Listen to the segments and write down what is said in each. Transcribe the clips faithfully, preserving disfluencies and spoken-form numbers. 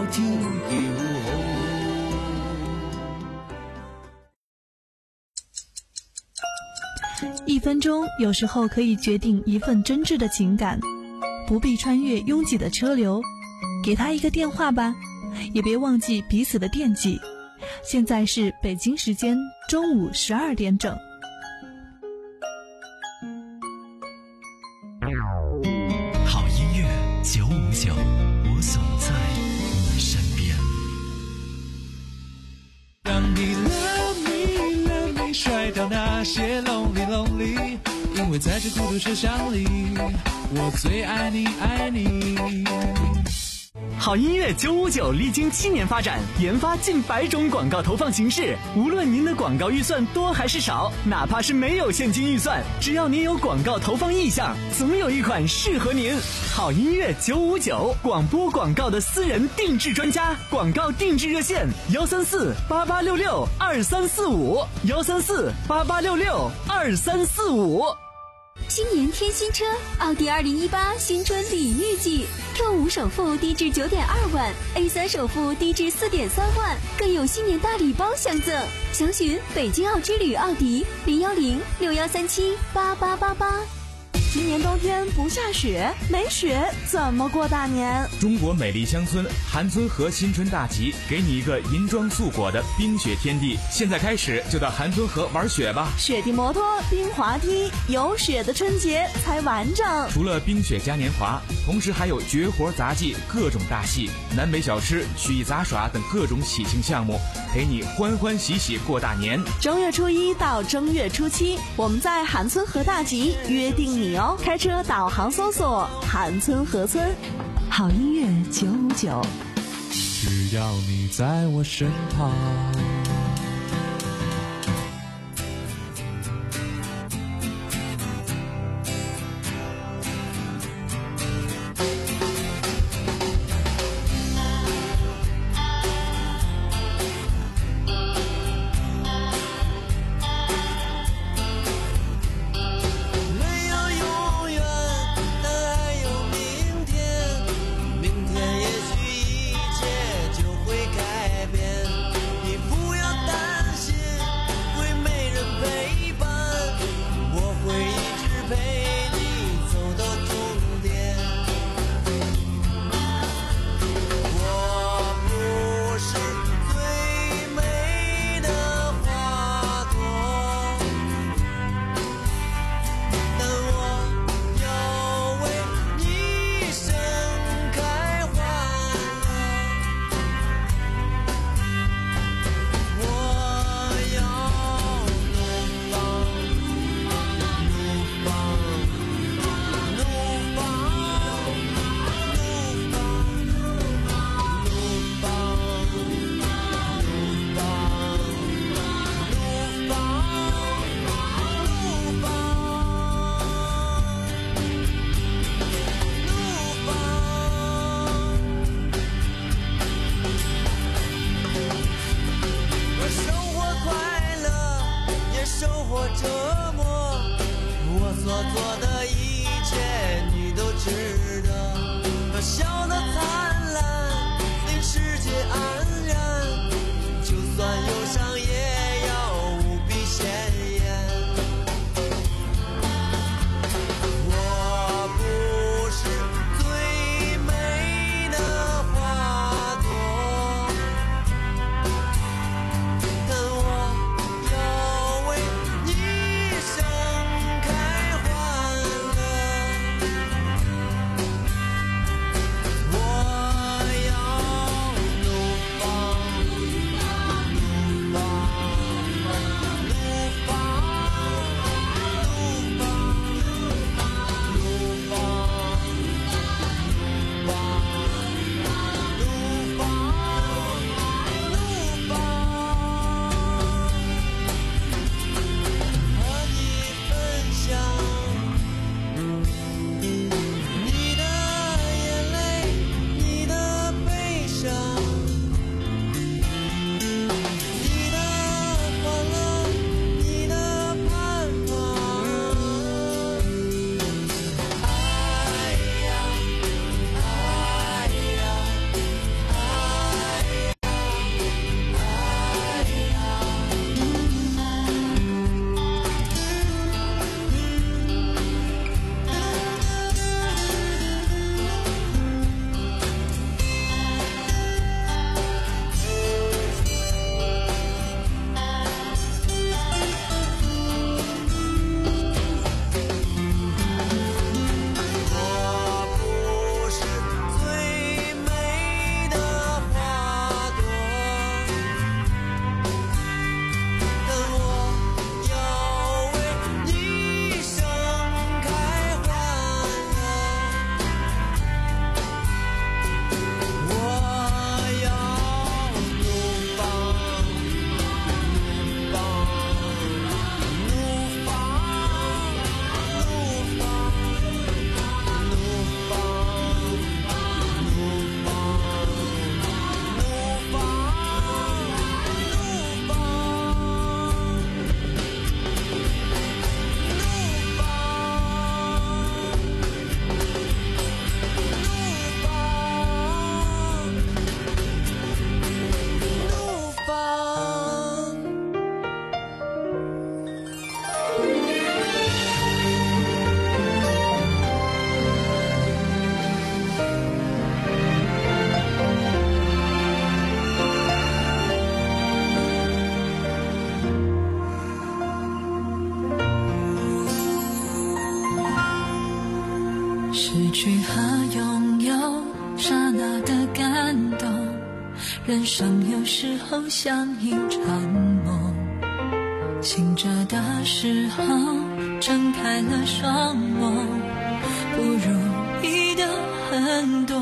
天叫好。 一分钟有时候可以决定一份真挚的情感，不必穿越拥挤的车流，给他一个电话吧，也别忘记彼此的惦记。现在是北京时间中午十二点整。 好音乐九五九，我总在你身边。 让你 love me love me 甩掉那些 lonely lonely， 因为在这孤独车厢里，我最爱你爱你。 好音乐九五九历经七年发展，研发近百种广告投放形式。无论您的广告预算多还是少，哪怕是没有现金预算，只要您有广告投放意向，总有一款适合您。好音乐九五九，广播广告的私人定制专家，广告定制热线幺三四八八六六二三四五幺三四八八六六二三四五。 新年添新车，奥迪二零一八新春礼遇季 ，Q 五首付低至九点二万 ，A 三首付低至四点三万，更有新年大礼包相赠。详询北京奥之旅奥迪零幺零六幺三七八八八八。 今年冬天不下雪，没雪怎么过大年？ 中国美丽乡村韩村河新春大集，给你一个银装素裹的冰雪天地。现在开始就到韩村河玩雪吧！ 雪地摩托、冰滑梯，有雪的春节才完整。 除了冰雪嘉年华，同时还有绝活杂技、各种大戏、南北小吃、曲艺杂耍等各种喜庆项目，陪你欢欢喜喜过大年。 正月初一到正月初七，我们在韩村河大集约定你哦。开车导航搜索韩村河村。 好音乐九五九， 只要你在我身旁。 人生有时候像一场梦，醒着的时候睁开了双眸，不如意的很多。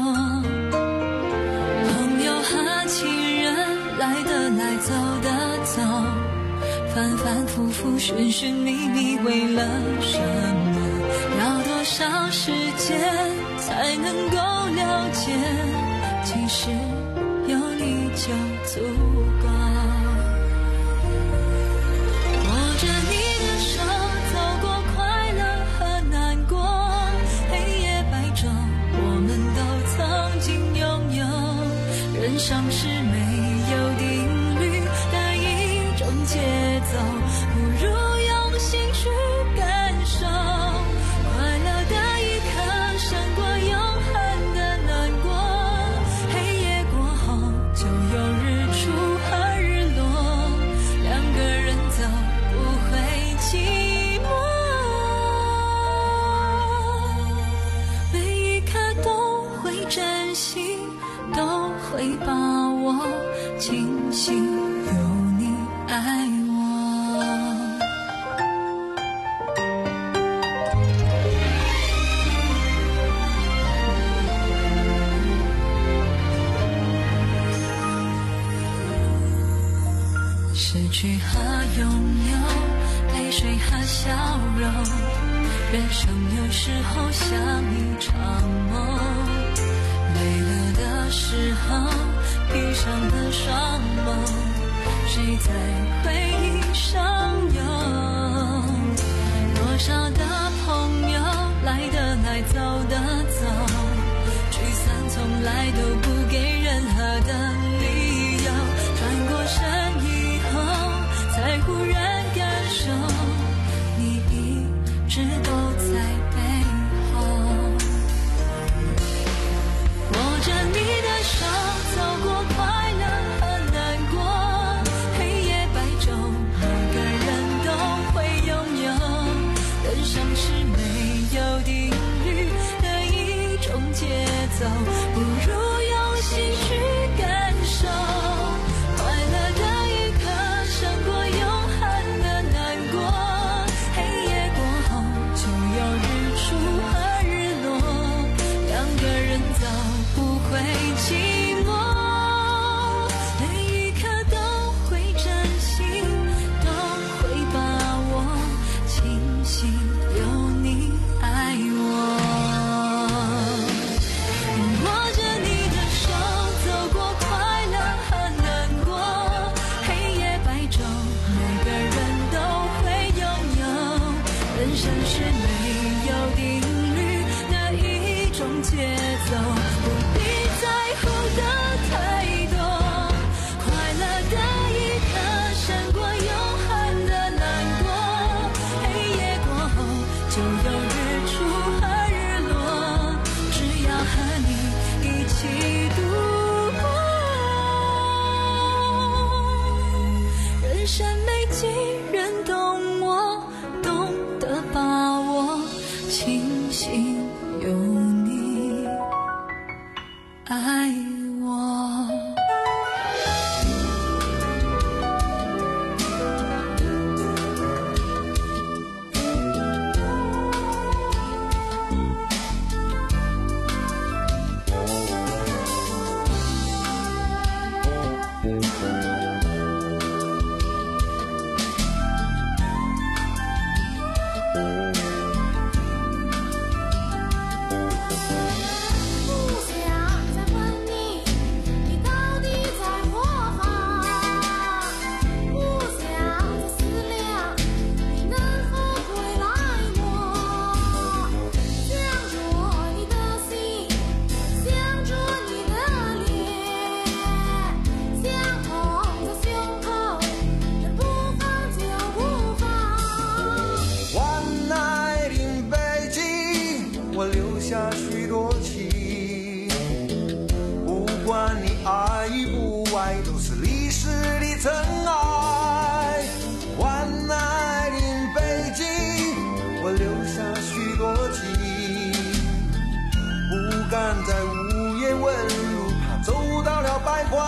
朋友和情人来的来走的走，反反复复寻寻觅觅，为了什么？要多少时间才能够了解？其实有你就足够。握着你的手，走过快乐和难过，黑夜白昼，我们都曾经拥有。人生是没有定律的一种节奏，不如用心去感受。快乐的一刻胜过永恒的难过，黑夜过后就有日出和日落，两个人走不会寂寞，每一刻都会珍惜，都会把握，庆幸有你爱我。失去和拥有，泪水和笑容，人生有时候像一场梦，累了的时候闭上了双眸，谁在回忆上游？多少的朋友来的来走的走，聚散从来都不给任何的理由，转过身以后才忽然感受，你一直都在背后。握着你的手，走过快乐和难过，黑夜白昼，每个人都会拥有。人生是没有定律的一种节奏，不如用心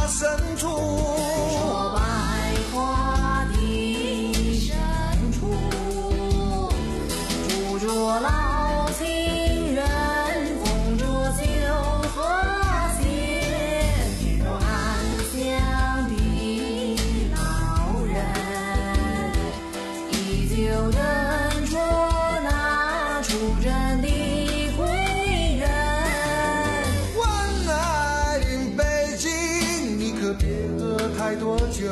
深处， 说百花的深处，住着老情人，风烛酒和谐，面容安详的老人，依旧等着那出征的归人。 晚来临北京，你可别喝太多酒，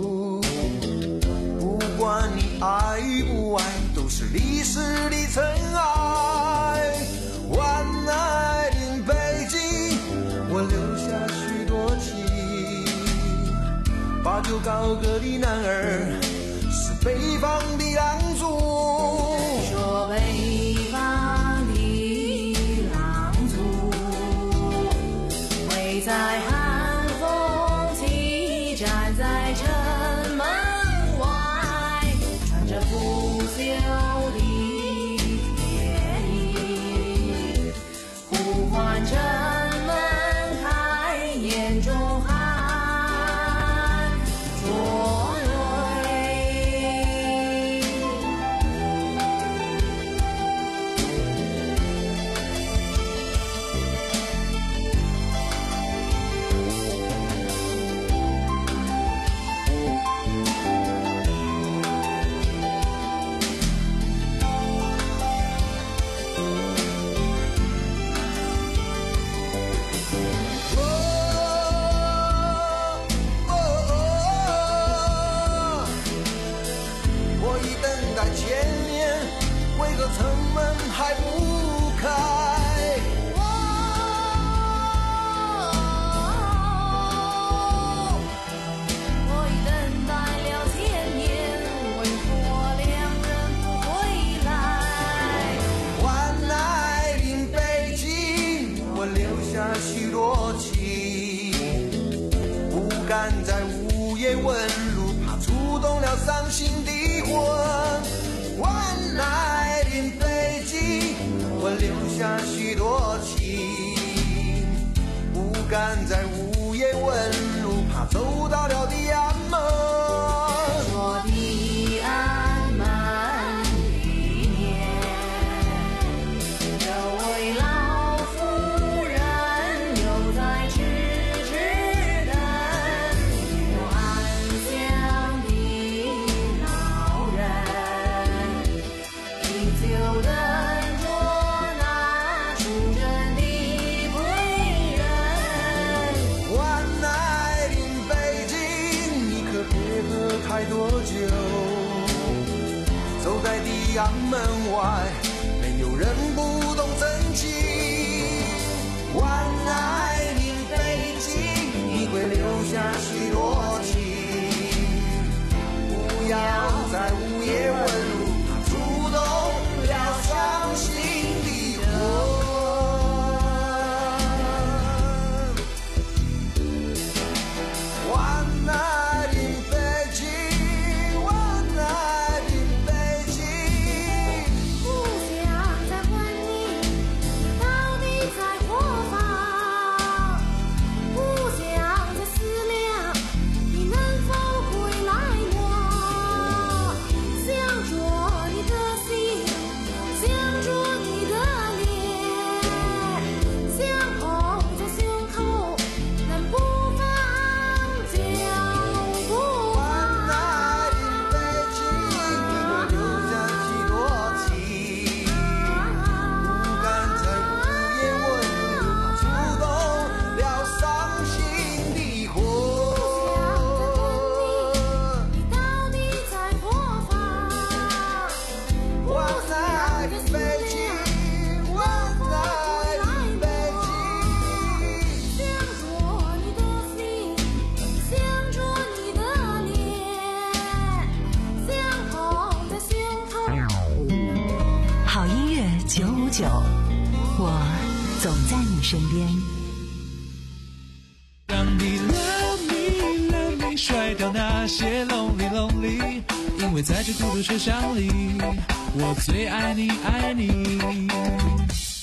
不管你爱不爱，都是历史的尘埃。晚来临北京，我留下许多情，把酒高歌的男儿是北方的狼族， 说北方的狼族，会在寒风起站在城门外，穿着腐朽的铁衣，呼唤城门开，眼中含着泪。 我已等待千年，为何城门还不开？ 我已等待了千年，为何两人不回来？ 晚来临北京，我留下许多情，不敢在午夜问路，怕触动了伤心的魂。晚来临北京，我留下许多情，不敢在午夜问路，怕走到了地安门。 说地安门里面，这位老妇人又在痴痴等，有安详的老人，依旧等着那出征的归人。 晚来临北京，你可别喝太多酒，走在地安门外，没有人不懂真情。晚来临北京，你会留下许多情，不要在午夜问路，怕触动了伤心的魂。晚来临北京，晚来临北京， 不想再问你，你到底在何方？不想再思量，你能否回来呢？想着你的心，想着你的脸，想捧在胸口，能不放脚不晚来临北京，我留下许多情，不敢在午夜问路，怕触动了伤心的魂。 你到底在何方？ 晚来临北京，晚来临北京。 想着你的心，想着你的脸，想捧在胸口。 好音乐九五九，我总在你身边。 让你 love me love me，甩掉那些 lonely lonely，因为在这孤独车厢里，我最爱你爱你。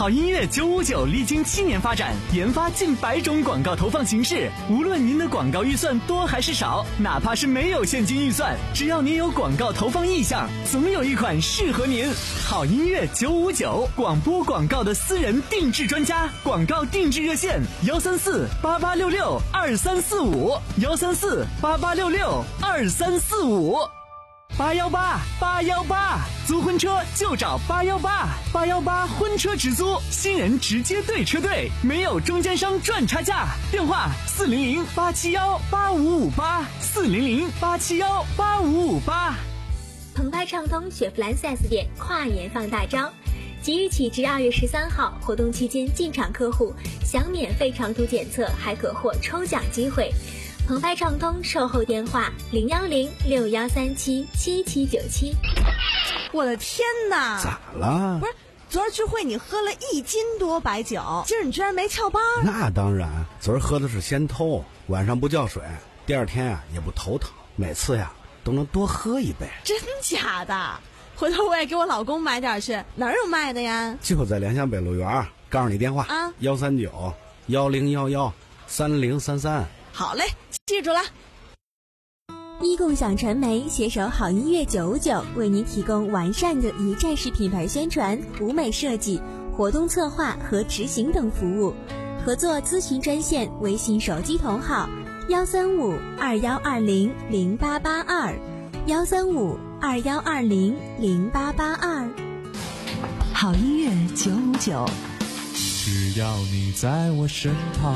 好音乐九五九历经七年发展，研发近百种广告投放形式。无论您的广告预算多还是少，哪怕是没有现金预算，只要您有广告投放意向，总有一款适合您。好音乐九五九，广播广告的私人定制专家，广告定制热线：幺三四八八六六二三四五，幺三四八八六六二三四五。八幺八八幺八，租婚车就找八幺八，八幺八婚车直租，新人直接对车队，没有中间商赚差价。电话四零零八七幺八五五八，四零零八七幺八五五八。 澎湃畅通雪佛兰 四 S 店跨年放大招，即日起至二月十三号，活动期间进场客户享免费长途检测，还可获抽奖机会。澎湃畅通售后电话零幺零六幺三七七七九七。 我的天哪！ 咋了？ 不是，昨儿聚会你喝了一斤多白酒，今儿你居然没翘班？ 那当然，昨儿喝的是仙偷，晚上不叫水，第二天呀、啊、也不头疼，每次呀都能多喝一杯。 真假的？回头我也给我老公买点去，哪儿有卖的呀？ 就在联想北路园，告诉你电话啊，幺三九幺零幺幺三零三三。 好嘞，记住了。 一共享传媒携手好音乐九五九，为您提供完善的一站式品牌宣传、舞美设计、活动策划和执行等服务。合作咨询专线：微信手机同号幺三五二幺二零零八八二，幺三五二幺二零零八八二。 好音乐九五九， 只要你在我身旁。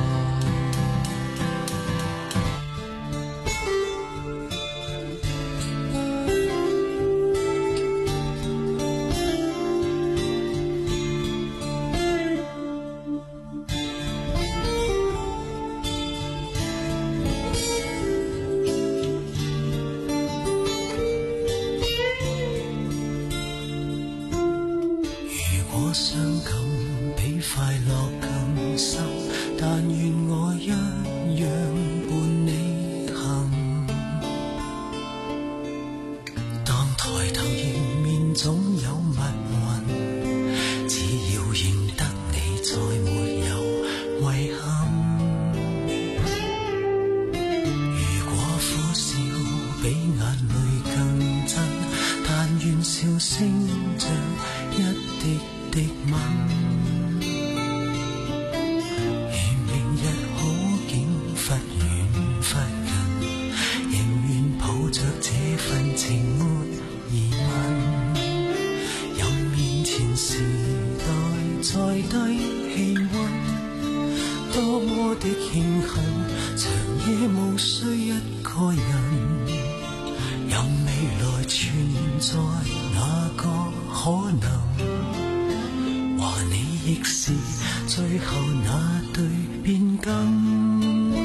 傷感比快樂更深，但願我一樣伴你行。當抬頭迎面總有密雲，只要認得你再沒有遺憾。如果苦笑比眼淚更真，但願笑聲像一滴的吻，如明日好景忽遠忽近，仍願抱着這份情沒疑問。任面前時代再低氣溫，多麼的慶幸，長夜無需一個人。任未來存在哪個可能？亦是最後那對變更，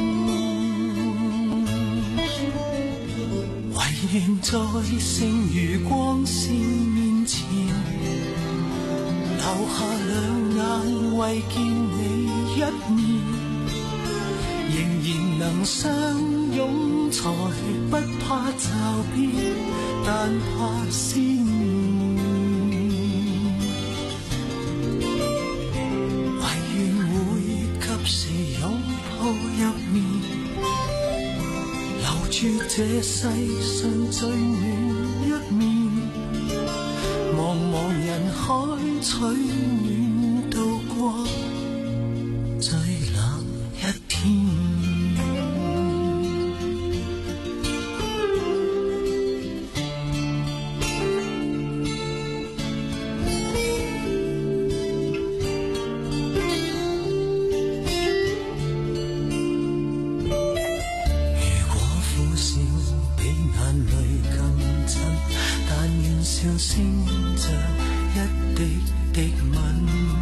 唯願在剩餘光線面前，留下兩眼為見你一面，仍然能相擁才不怕驟變，但怕思念。入面留住這世上最暖一面，茫茫人海取暖度過最冷一天。笑聲像一滴滴吻，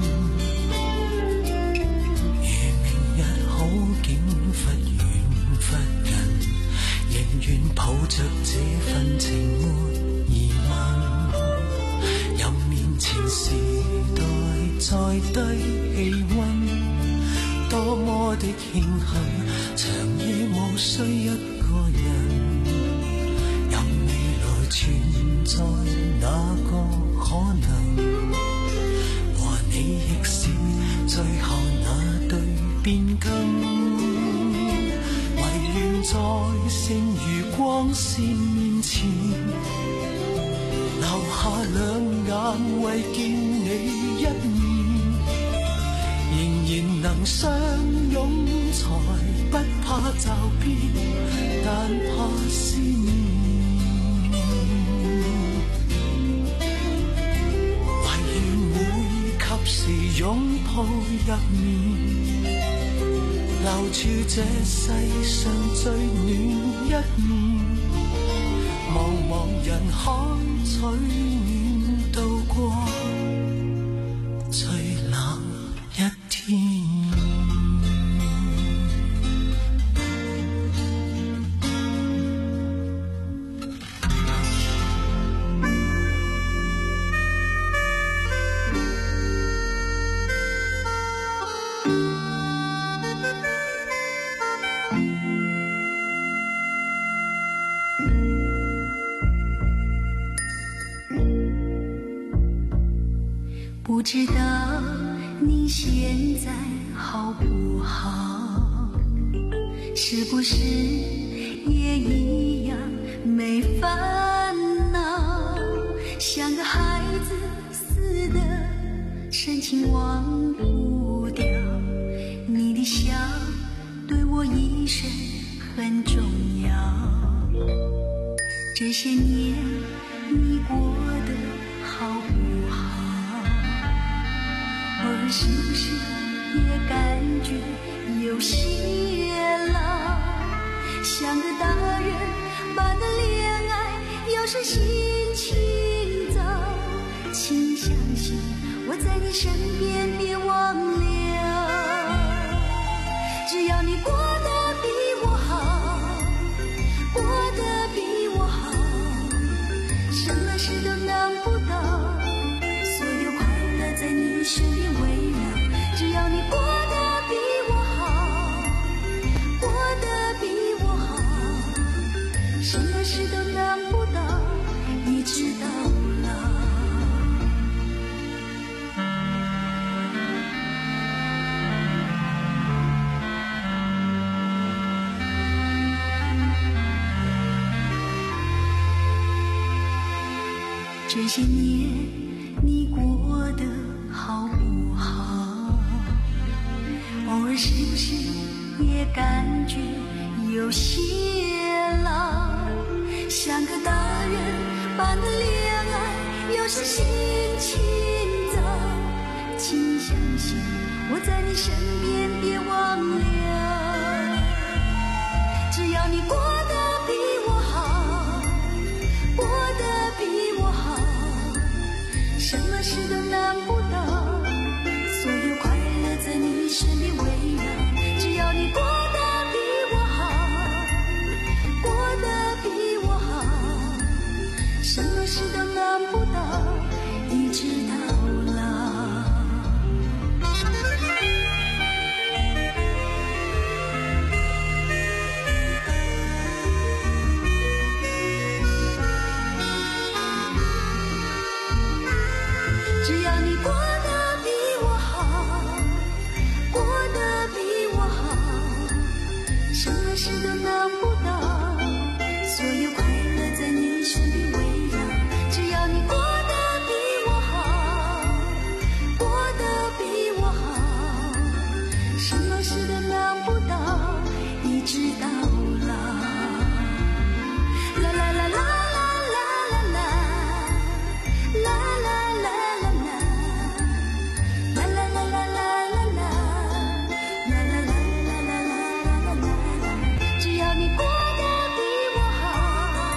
如明日好景忽遠忽近，仍願抱着這份情沒疑問。任面前時代再低氣溫，多麼的慶幸，長夜無需一個人。任未來存在哪個可能？和你亦是最後那對變更，唯願在剩餘光線面前，留下兩眼為見你一面，仍然能相擁才不怕驟變，但怕思念。時擁抱入面，留住這世上最暖一面，茫茫人海取暖度過最冷一天。 不知道你现在好不好，是不是也一样没烦恼，像个孩子似的深情忘不掉，你的笑对我一生很重要，这些年你过得好不好，偶尔是不是也感觉有些老，像个大人般的恋爱，有时心情糟，请相信我在你身边，别忘了，只要你过得比我好，过得比我好，什么事都难不倒，所有快乐在你身边围绕，只要你过得比我好，过得比我好，什么事都难不倒，你知道了。这些年你过得好不好，偶尔是不是也感觉有些老，像个大人般的恋爱，有时心情糟，请相信我在你身边，别忘了，只要你过得比我好，过得比我好，什么事都难不倒，所有快乐在你身边围绕，只要你过得比我好，过得比我好，什么事都难不倒，你知道了。只要你过得比我好，过得比我好，什么事都难不倒，所有快乐在你身边围绕，只要你过得比我好，过得比我好，什么事都难不倒，你知道了。啦啦啦啦啦啦啦啦啦啦啦。只要你过得比我好，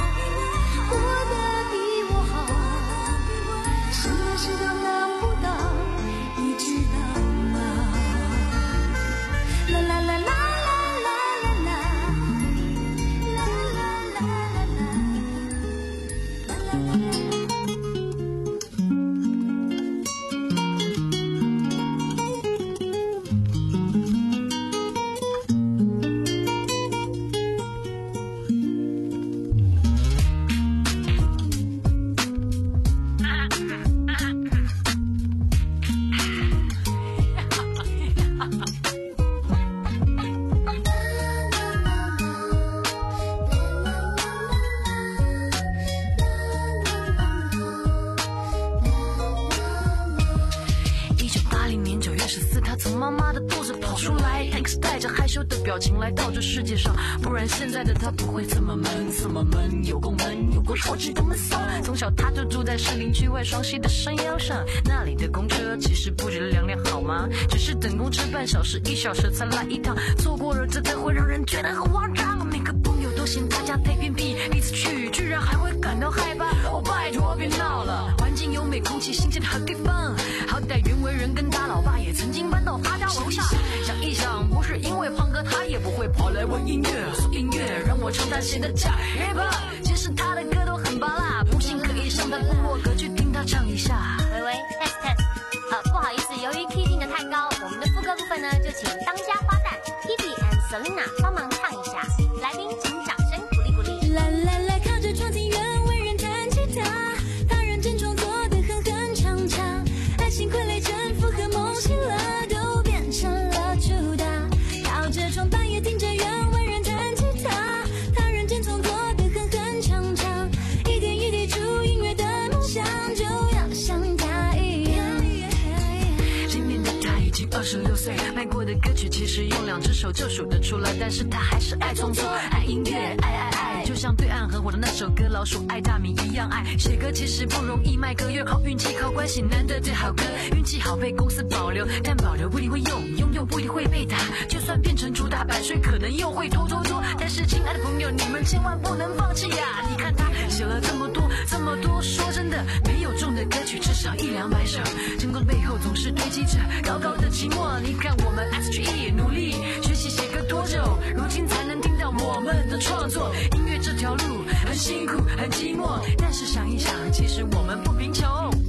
着害羞的表情来到这世界上，不然现在的他不会这么闷，这么闷，有够闷，有够超级的闷骚。从小他就住在士林区外双溪的山腰上，那里的公车其实不止两辆好吗？只是等公车半小时一小时才来一趟，错过了真的会让人觉得很慌张。每个朋友都嫌他家太偏僻，第一次去居然还会感到害怕。哦，拜托别闹了，环境优美，空气新鲜的好地方，好歹袁惟仁跟他老爸也曾经搬到他家楼下。想一想，不是因为胖哥他也不会跑来问音乐，说音乐让我唱他写的假 hiphop， 其实他的歌都很拔辣，不信可以上他部落格去听他唱一下。 喂喂 test test， 好，不好意思，由于 key 定的太高，我们的副歌部分呢就请当家花旦 Kiki and Selina 帮忙唱一下，来宾请掌声鼓励鼓励。 啦啦啦，靠着床前袁惟仁弹吉他，他认真创作的哼哼唱唱，爱情傀儡征服和梦醒了都变成了主打，靠着床半夜听着袁惟仁弹吉他，他认真创作的哼哼唱唱，一点一滴出音乐的梦想就要像他一样。 今年的他已经二十六岁，卖过的歌曲其实用两只手就数得出来，但是他还是爱创作，爱音乐，爱爱爱，就像对岸很火的那首歌《老鼠爱大米》一样爱。写歌其实不容易，卖歌越靠运气，靠关系，难得这好歌，运气好被公司保留，但保留不一定会用，用用不一定会被打，就算变成主打版税，可能又会拖拖拖。但是亲爱的朋友，你们千万不能放弃呀！你看他写了这么多这么多，说真的，没有中的歌曲至少一两百首，成功的背后总是堆积着高高的寂寞。你看我们 S G E 努力学习写歌多久，如今才能听到我们的创作。音乐这条路很辛苦很寂寞，但是想一想，其实我们不贫穷。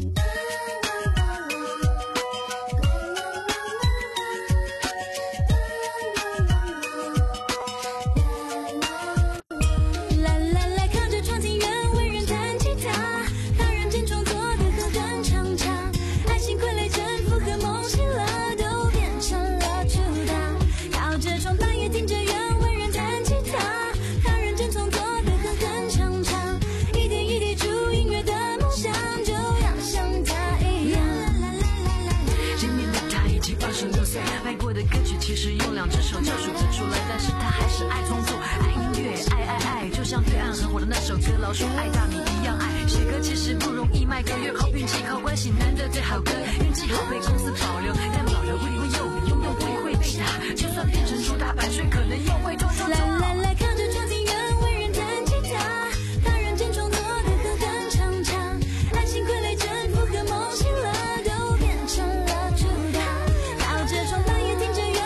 其实用两只手就数得出来，但是他还是爱创作，爱音乐，爱爱爱，就像对岸很火的那首歌《老鼠爱大米》一样爱。写歌其实不容易，卖歌越靠运气，靠关系，难得最好歌，运气好被公司保留，但保留不一定会用，用用不一定会被打，就算变成主打版税，可能又会拖拖拖。 啦啦啦，靠着床前袁惟仁弹吉他，他认真创作的哼哼唱唱，爱情傀儡征服和梦醒了都变成了主打，靠着床半夜听着袁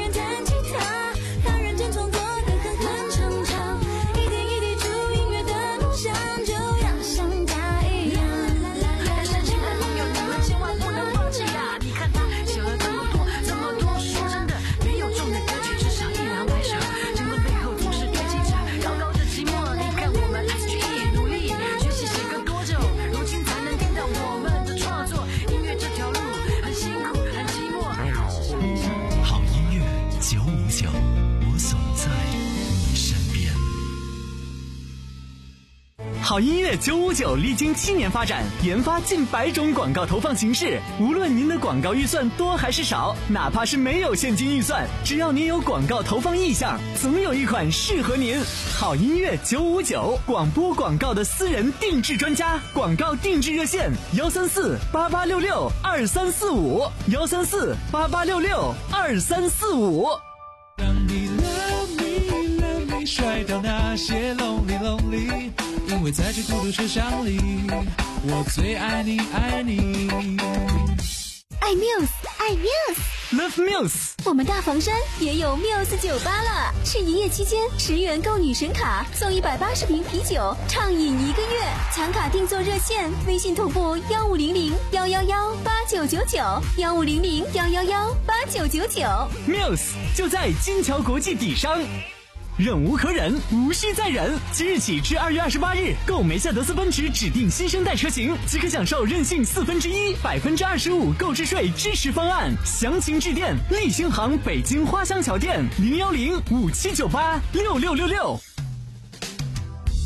好音乐九五九历经七年发展，研发近百种广告投放形式。无论您的广告预算多还是少，哪怕是没有现金预算，只要您有广告投放意向，总有一款适合您。好音乐九五九，广播广告的私人定制专家，广告定制热线幺三四八八六六二三四五幺三四八八六六二三四五。 当你 love me love me 甩掉那些 lonely lonely， 因为在这孤独车厢里，我最爱你爱你。 爱 Muse， 爱 Muse，Love Muse。 我们大房山也有 Muse 酒吧了，是营业期间十元购女神卡送一百八十瓶啤酒，畅饮一个月。抢卡订座热线：微信同步幺五零零幺幺幺八九九九幺五零零幺幺幺八九九九。 Muse 就在金桥国际底商。忍无可忍，无需再忍。即日起至二月二十八日，购梅赛德斯奔驰指定新生代车型，即可享受任性四分之一、百分之二十五购置税支持方案。详情致电立新行北京花乡桥店零幺零五七九八六六六六。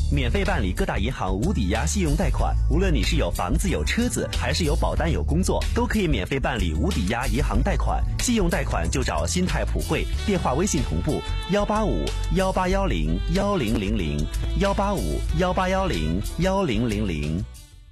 免费办理各大银行无抵押信用贷款。无论你是有房子有车子，还是有保单有工作，都可以免费办理无抵押银行贷款。信用贷款就找新泰普惠，电话微信同步幺八五幺八幺零幺零零零幺八五幺八幺零幺零零零。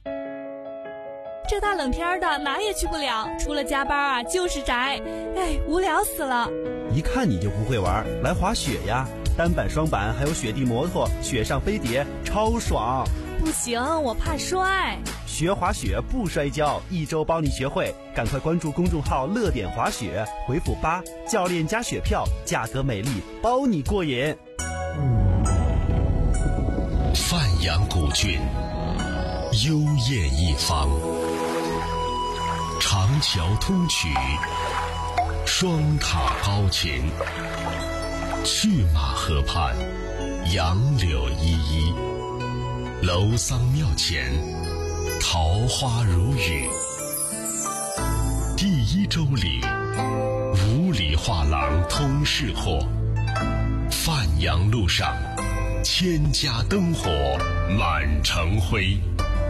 这大冷天的哪也去不了，除了加班啊就是宅，哎，无聊死了。 一看你就不会玩，来滑雪呀，单板双板还有雪地摩托，雪上飞碟超爽。 不行，我怕摔。 学滑雪不摔跤，一周帮你学会，赶快关注公众号乐点滑雪，回复八，教练加雪票，价格美丽，包你过瘾。 范阳古郡，幽艳一方，长桥通衢，双塔高擎，去马河畔，杨柳依依，楼桑庙前，桃花如雨。第一周里，五里画廊通市货，范阳路上，千家灯火满城辉。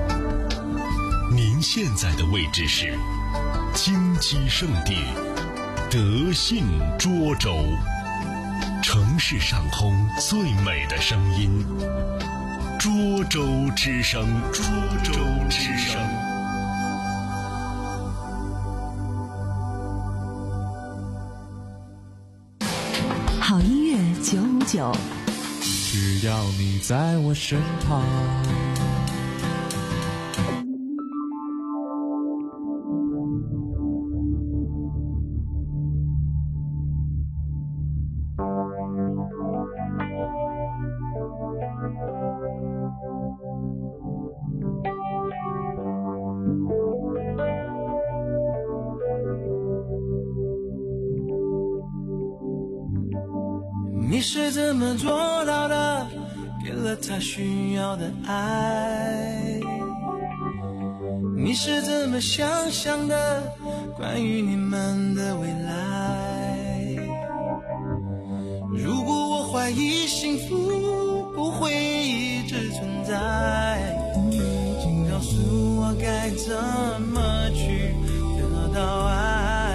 您现在的位置是金鸡圣地德信涿州，城市上空最美的声音，涿州之声，涿州之声。 好音乐九五九， 只要你在我身旁。 你是怎么做到的？给了他需要的爱。你是怎么想象的？关于你们的未来。如果我怀疑幸福不会一直存在，请告诉我该怎么去得到爱。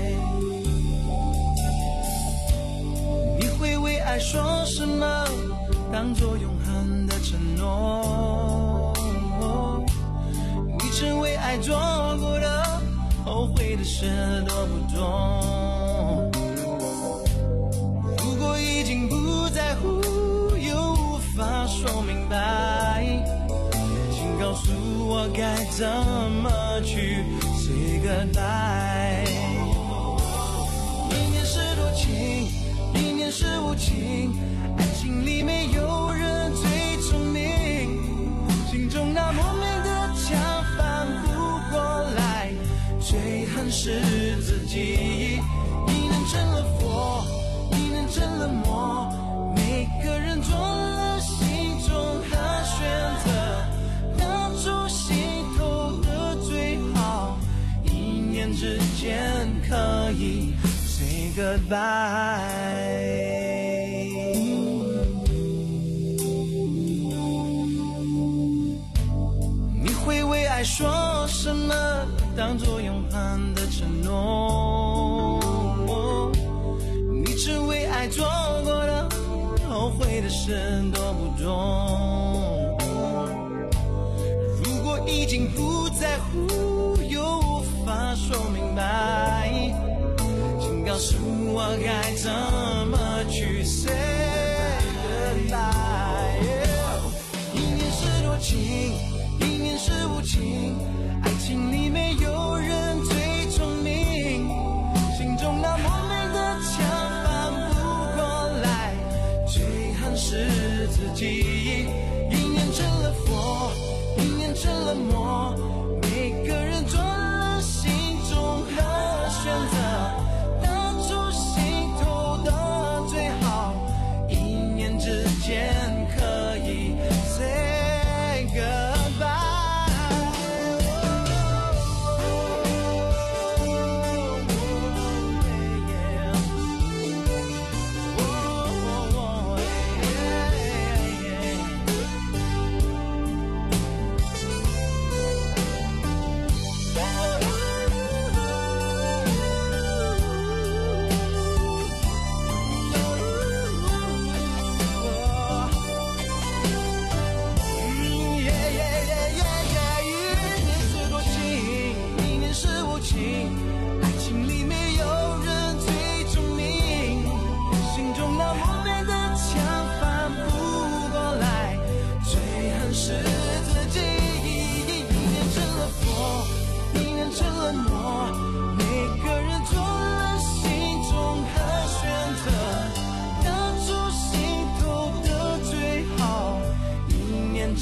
爱说什么当作永恒的承诺，你曾为爱做过的后悔的事多不多。如果已经不在乎又无法说明白，请告诉我该怎么去 say goodbye。 一念是多情，一念是无情，爱情里没有人最聪明，心中那莫名的墙翻不过来，最恨是自己。一念成了佛，一念成了魔，每个人做了心中的选择，当初心头的最好，一念之间可以 say goodbye。你会为爱说什么当作永恒的承诺？你只为爱做过的后悔的事多不多？如果已经不在乎又无法说明白，请告诉我该怎么去 say goodbye。 一念是多情，一念是无情，爱情里没有人最聪明，心中那莫名的墙翻不过来，最恨是自己。一念成了佛，一念成了魔，每个人做了心中的选择，当初心头的最好，一念之间可以 say goodbye。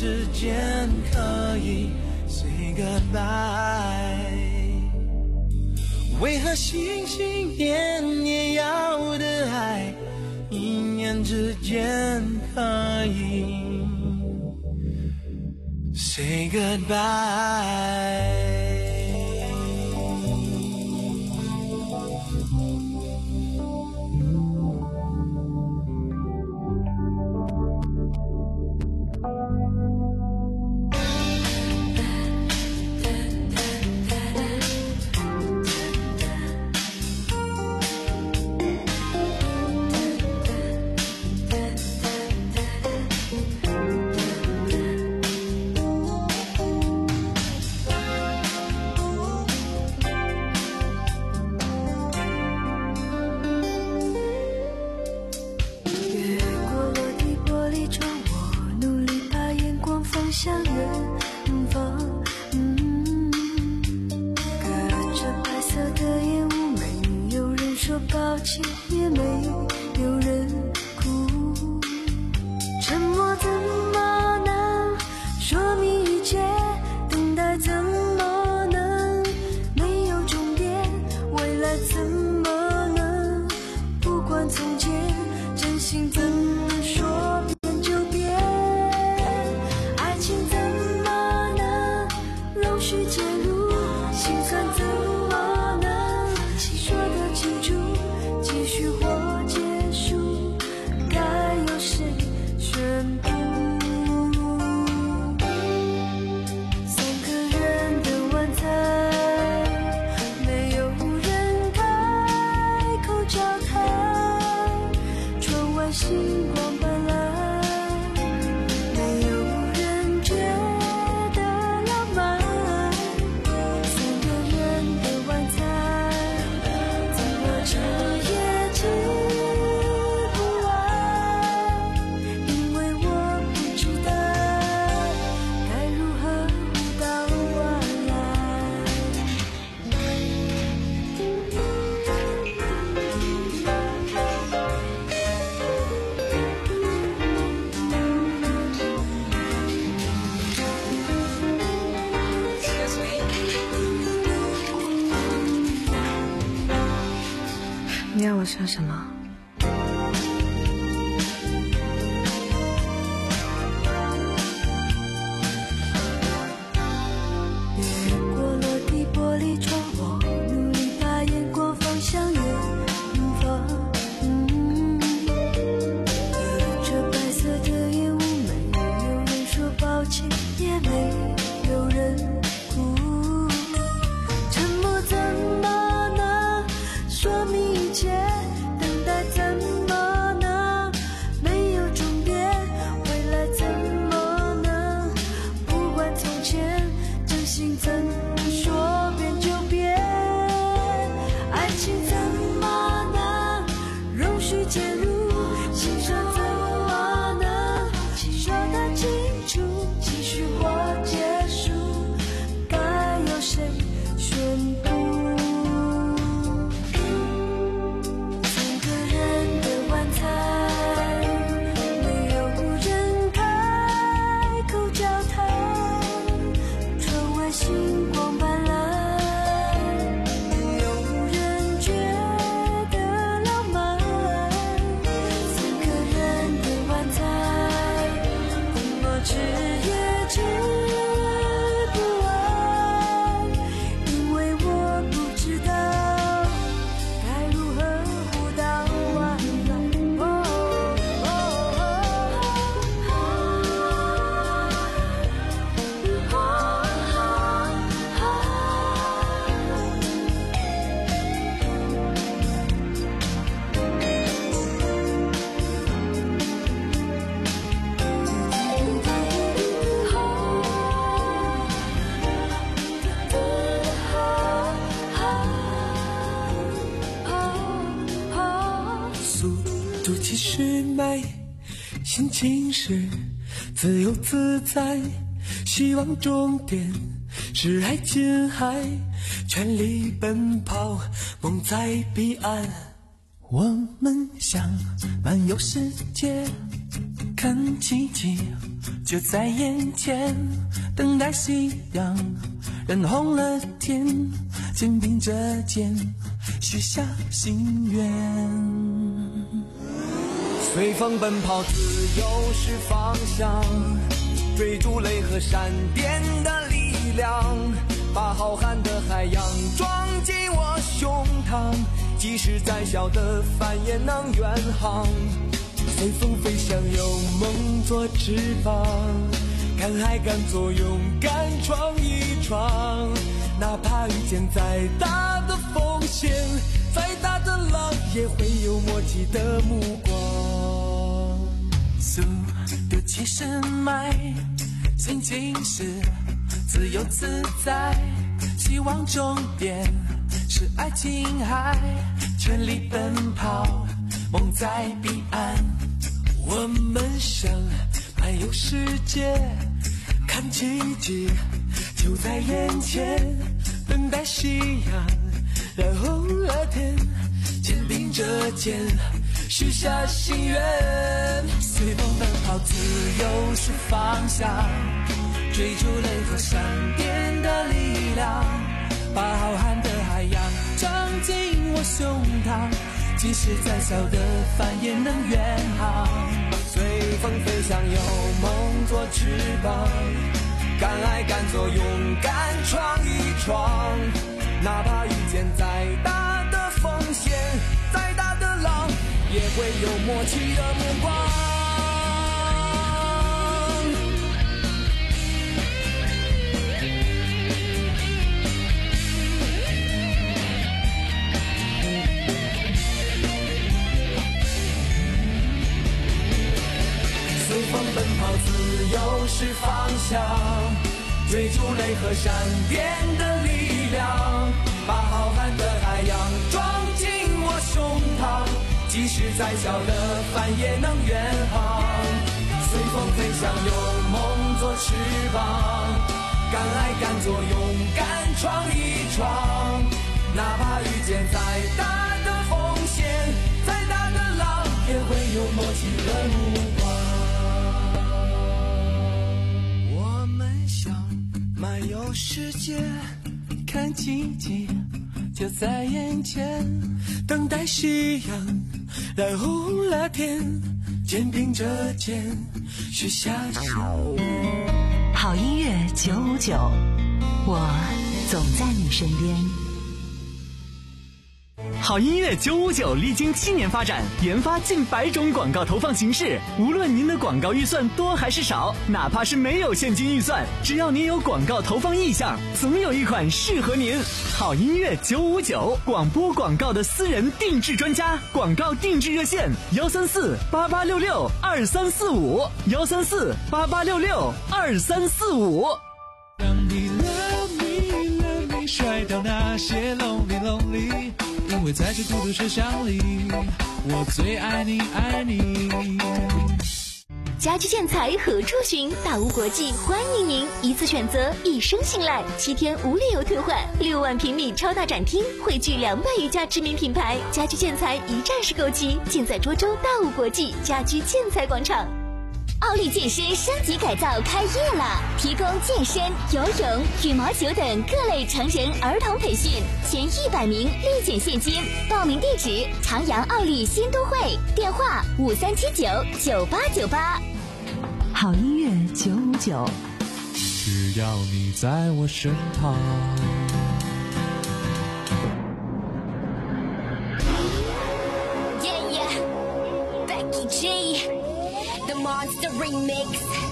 之间可以 say goodbye。 为何心心念念要的爱，一念之间可以 say goodbye。 向远方，嗯，隔着白色的烟雾，没有人说抱歉，也没有人哭。沉默怎么能说明一切？等待怎么能没有终点？未来怎么能不管从前？真心怎么说变就变？容许介入，心酸怎么能说得清楚？继续或结束，该由谁宣布？三个人的晚餐，没有人开口交谈，窗外星光斑斓。 你要我说什么？ 越过落地玻璃窗，我努力把眼光放向远方。嗯，隔着白色的烟雾，没有人说抱歉，也没有人哭。沉默怎么能说明一切？等待怎么能没有终点？未来怎么能不管从前？真心怎么说变就变？爱情怎么能容许介入？心酸怎么能说得清楚？继续或结束，该由谁宣布？星光斑斓，没有人觉得浪漫。三个人的晚餐，怎么吃也吃不完，因为我不知道该如何互道晚安。哦哦哦速度其实美，心情是自由自在，希望终点是爱琴海，全力奔跑，梦在彼岸。我们想漫游世界，看奇迹， 就在眼前，等待夕阳染红了天，肩并着肩许下心愿。随风奔跑，自由是方向，追逐雷和闪电的力量，把浩瀚的海洋装进我胸膛，即使再小的帆也能远航。随风飞翔，有梦做翅膀，敢爱敢做，勇敢闯一闯。哪怕遇见再大的风险，再大的浪，也会有默契的目光。速度七十迈，心情是自由自在，希望终点是爱琴海，全力奔跑，梦在彼岸。我们想漫游世界，看奇迹就在眼前，等待夕阳染红了天，肩并着肩许下心愿。随风奔跑，自由是方向，追逐雷和闪电的力量，把浩瀚的海洋装进我胸膛，即使再小的帆也能远航。随风飞翔，有梦做翅膀，敢爱敢做，勇敢闯一闯。哪怕遇见再大的风险，再大的浪，也会有默契的目光。随风奔跑，自由是方向，追逐雷和闪电的力量，把浩瀚的海洋装进我胸膛，即使再小的帆也能远航。随风飞翔，有梦做翅膀，敢爱敢做，勇敢闯一闯。哪怕遇见再大的风险，再大的浪，也会有默契的目光。我们想漫游世界，看奇迹就在眼前，等待夕阳染红了天，肩并着肩许下心愿。 好音乐九五九，我总在你身边。 好音乐九五九历经七年发展，研发近百种广告投放形式。无论您的广告预算多还是少，哪怕是没有现金预算，只要您有广告投放意向，总有一款适合您。好音乐九五九，广播广告的私人定制专家，广告定制热线：幺三四八八六六二三四五，幺三四八八六六二三四五。 让你 love me love me 甩掉那些 lonely lonely，因为在这孤独车厢里，我最爱你爱你。 家居建材何处寻？大屋国际欢迎您，一次选择，一生信赖，七天无理由退换，六万平米超大展厅，汇聚两百余家知名品牌，家居建材一站式购齐，尽在涿州大屋国际家居建材广场。奥利健身升级改造开业了，提供健身、游泳、羽毛球等各类成人儿童培训，前一百名立减现金。报名地址：长阳奥利新都会，电话五三七九九八九八。 好音乐九五九， 只要你在我身旁。 Yeah, yeah, Becky G, the Monster Remix.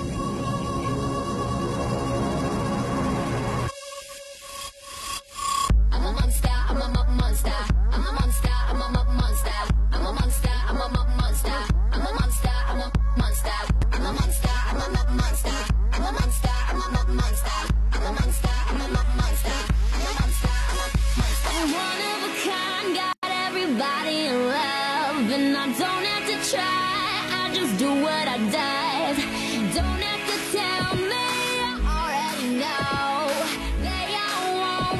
I'm a monster, I'm a monster, I'm a monster, I'm a monster, I'm a monster, I'm a monster, I'm a monster, I'm a monster, I'm a monster, I'm a monster, I'm a monster, I'm a monster, I'm a monster, I'm a monster, I'm a monster, I'm a monster. I'm one of a kind, got everybody in love, and I don't have to try, I just do what I does. Don't have to tell me, I already know they all want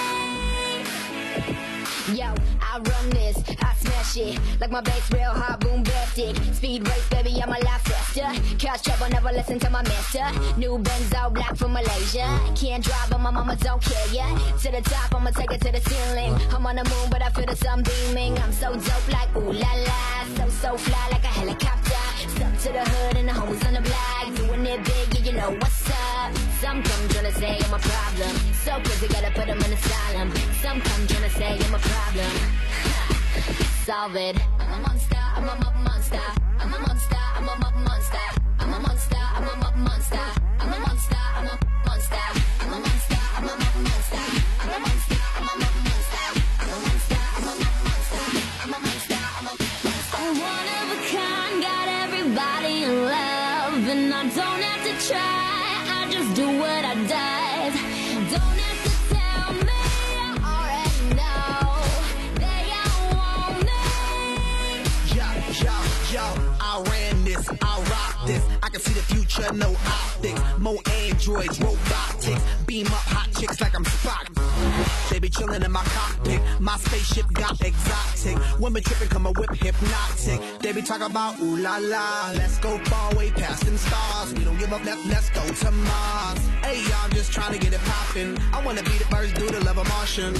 me. Yo, I run this, I smash it like my bass real hard, boom, bastic. Speed race, baby, I'm a lot faster. cause trouble, never listen to my mister. New Benzo, black from Malaysia. Can't drive, but my mama don't care yet. To the top, I'ma take it to the ceiling. I'm on the moon, but I feel the sun beaming. I'm so dope, like ooh la la. So, so fly, like a helicopter. Step to the hood and the homies on the block. Doing it big, yeah, you know what's up. Some come tryna say I'm a problem. So crazy, gotta put them in asylum. Some come tryna say I'm a problem. Solve it. I'm a monster, I'm a monster. I'm a monster, I'm a monster. I'm a monster, I'm a monster. I'm a monster, I'm a monster. I'm a monster, I'm a monster. I'm a monster, I'm a monster. I'm a monster, I'm a monster. I'm a monster, I'm a monster. I'm one of a kind, got everybody in love, and I don't have to try. I just do what I does. Don't have to tell me, I already know. They all want me. Yo, yo, yo, I ran this, I rock this. I can see the future, no optics. More androids, robotics. Beam up hot chicks like I'm Spock. They be chillin' in my cockpit. My spaceship got exotic. Women trippin', come a whip hypnotic. They be talking about ooh la la. Let's go far way past them stars. We don't give up, let's, let's go to Mars. Hey, I'm just trying to get it poppin'. I wanna be the first dude to love a Martian.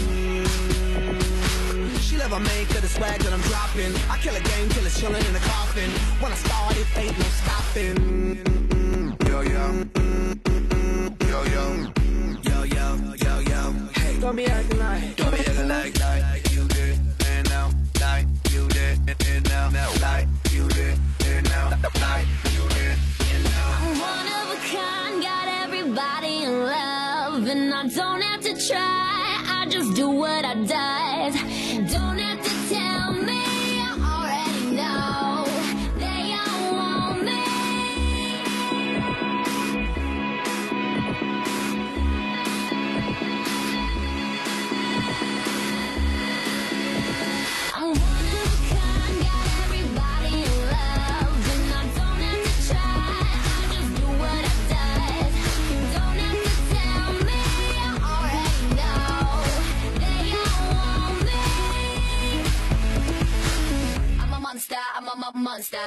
She love a man cause the swag that I'm dropping. I kill a game till it's chillin' in the coffin. When I start it, ain't no stopping. Yo, yo. Yo, yo. Yo, yo, yo, yo. Hey. Don't be acting like. Don't be acting like. Like you did. And now. Like you did. And now. Now. Like you did. And now. Like you did. And now. I'm one of a kind, got everybody in love, and I don't have to try. I just do what I does. Don't have to tell me, I already know. They all want me. I'm one of a kind, got everybody in love, and I don't have to try. I just do what I does. Don't have to tell me, I already know. They all want me. I'm a monster, I'm a mo- monster.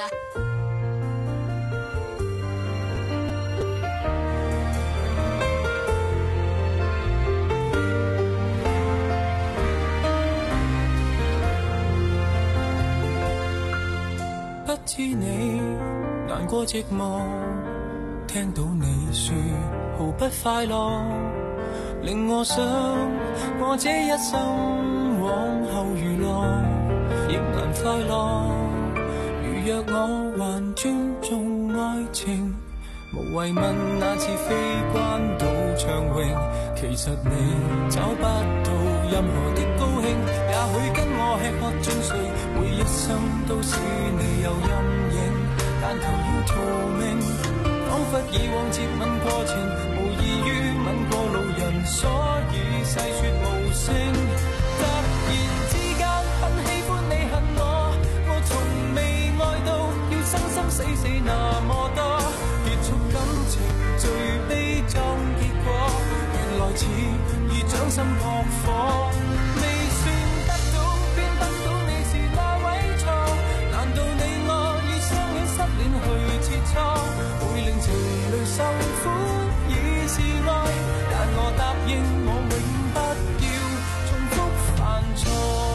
不知你難過寂寞，聽到你說毫不快樂，令我想我這一生往後娛樂亦難快樂。如若我還尊重愛情，無謂問那次飛關島暢泳，其實你找不到任何的高興，也許跟我吃喝進睡，每一生都使你有陰影，但求要逃命，彷彿以往接吻過程，無異於吻過路人，所以細說無聲。突然之間很喜歡你恨我，我從未愛到要生生死死那麼多，結束感情最悲壯結果，原來似已掌心撲火，未算得到便得到你是那位錯，難道你我以相戀失戀去切磋，會令情侶受苦已是愛，但我答應我永不要重複犯錯。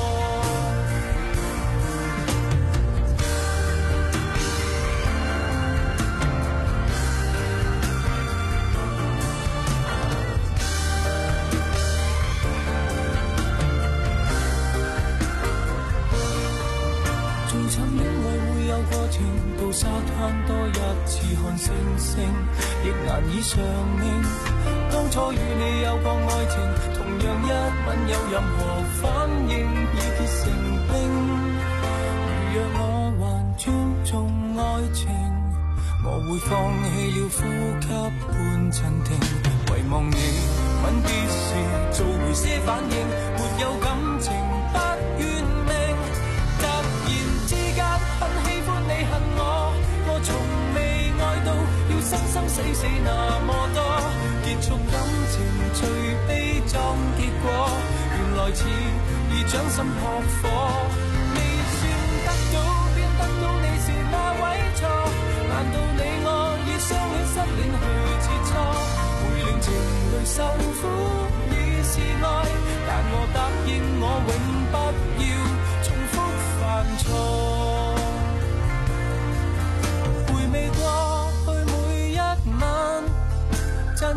做尋戀愛會有過程，到沙灘多一次看星星，亦難以償命。當初與你有過愛情，同樣一吻有任何反應，已結成冰。如若我還尊重愛情，我會放棄了呼吸半鎮定，遺忘你吻別時做回些反應，沒有感情不怨命。突然之間很喜歡你恨我，我從未愛到要生生死死那麼多，結束感情最悲壯結果，原來似已掌心撲火，未算得到便得到你是那位錯，難道你我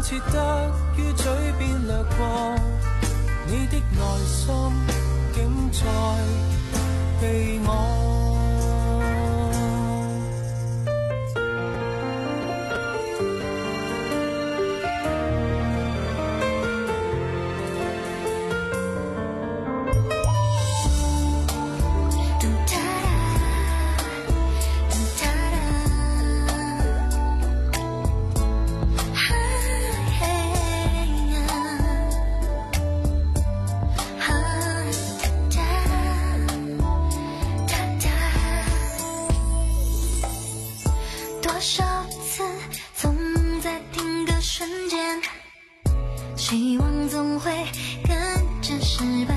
切得於嘴邊掠過，你的內心竟在被我希望总会跟着失败。